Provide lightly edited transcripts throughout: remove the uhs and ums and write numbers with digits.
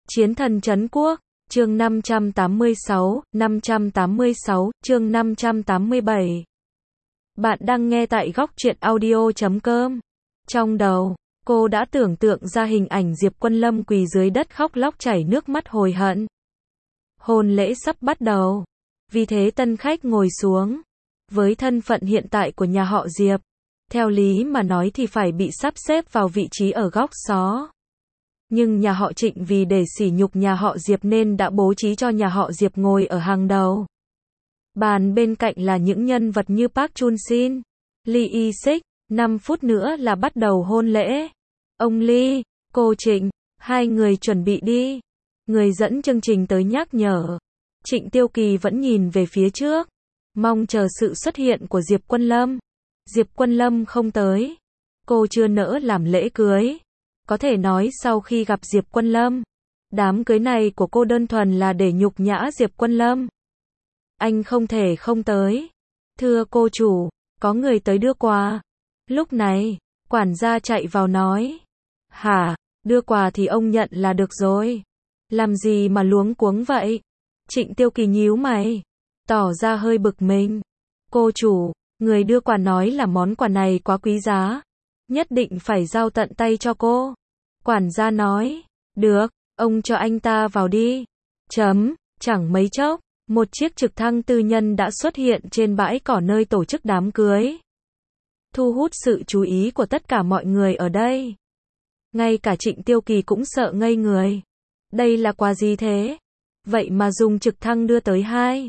Chiến thần trấn quốc, chương 586, chương 587. Bạn đang nghe tại góc truyện audio.com. Trong đầu, cô đã tưởng tượng ra hình ảnh Diệp Quân Lâm quỳ dưới đất khóc lóc chảy nước mắt hối hận. Hôn lễ sắp bắt đầu, vì thế tân khách ngồi xuống. Với thân phận hiện tại của nhà họ Diệp, theo lý mà nói thì phải bị sắp xếp vào vị trí ở góc xó. Nhưng nhà họ Trịnh vì để sỉ nhục nhà họ Diệp nên đã bố trí cho nhà họ Diệp ngồi ở hàng đầu. Bàn bên cạnh là những nhân vật như Park Chun Shin, Lee Y Sik, 5 phút nữa là bắt đầu hôn lễ. Ông Lee, cô Trịnh, hai người chuẩn bị đi. Người dẫn chương trình tới nhắc nhở. Trịnh Tiêu Kỳ vẫn nhìn về phía trước, mong chờ sự xuất hiện của Diệp Quân Lâm. Diệp Quân Lâm không tới. Cô chưa nỡ làm lễ cưới. Có thể nói sau khi gặp Diệp Quân Lâm, đám cưới này của cô đơn thuần là để nhục nhã Diệp Quân Lâm. Anh không thể không tới. Thưa cô chủ, có người tới đưa quà. Lúc này, quản gia chạy vào nói. Hả, đưa quà thì ông nhận là được rồi. Làm gì mà luống cuống vậy? Trịnh Tiêu Kỳ nhíu mày, tỏ ra hơi bực mình. Cô chủ, người đưa quà nói là món quà này quá quý giá, nhất định phải giao tận tay cho cô. Quản gia nói, được, ông cho anh ta vào đi. Chẳng mấy chốc, một chiếc trực thăng tư nhân đã xuất hiện trên bãi cỏ nơi tổ chức đám cưới. Thu hút sự chú ý của tất cả mọi người ở đây. Ngay cả Trịnh Tiêu Kỳ cũng sợ ngây người. Đây là quà gì thế? Vậy mà dùng trực thăng đưa tới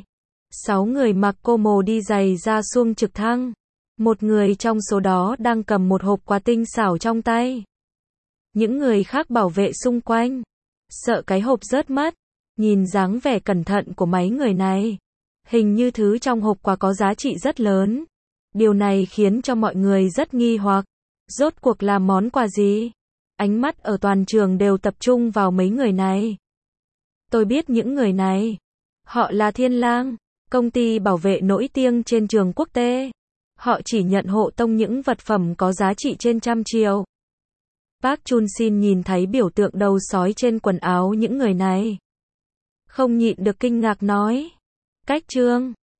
6 người mặc cô mồ đi giày ra xuông trực thăng. Một người trong số đó đang cầm một hộp quà tinh xảo trong tay. Những người khác bảo vệ xung quanh, sợ cái hộp rớt mất. Nhìn dáng vẻ cẩn thận của mấy người này, hình như thứ trong hộp quà có giá trị rất lớn. Điều này khiến cho mọi người rất nghi hoặc. Rốt cuộc là món quà gì? Ánh mắt ở toàn trường đều tập trung vào mấy người này. Tôi biết những người này. Họ là Thiên Lang, công ty bảo vệ nổi tiếng trên trường quốc tế. Họ chỉ nhận hộ tống những vật phẩm có giá trị trên 100 triệu. Park Chun Shin nhìn thấy biểu tượng đầu sói trên quần áo những người này, không nhịn được kinh ngạc nói. Cách trương,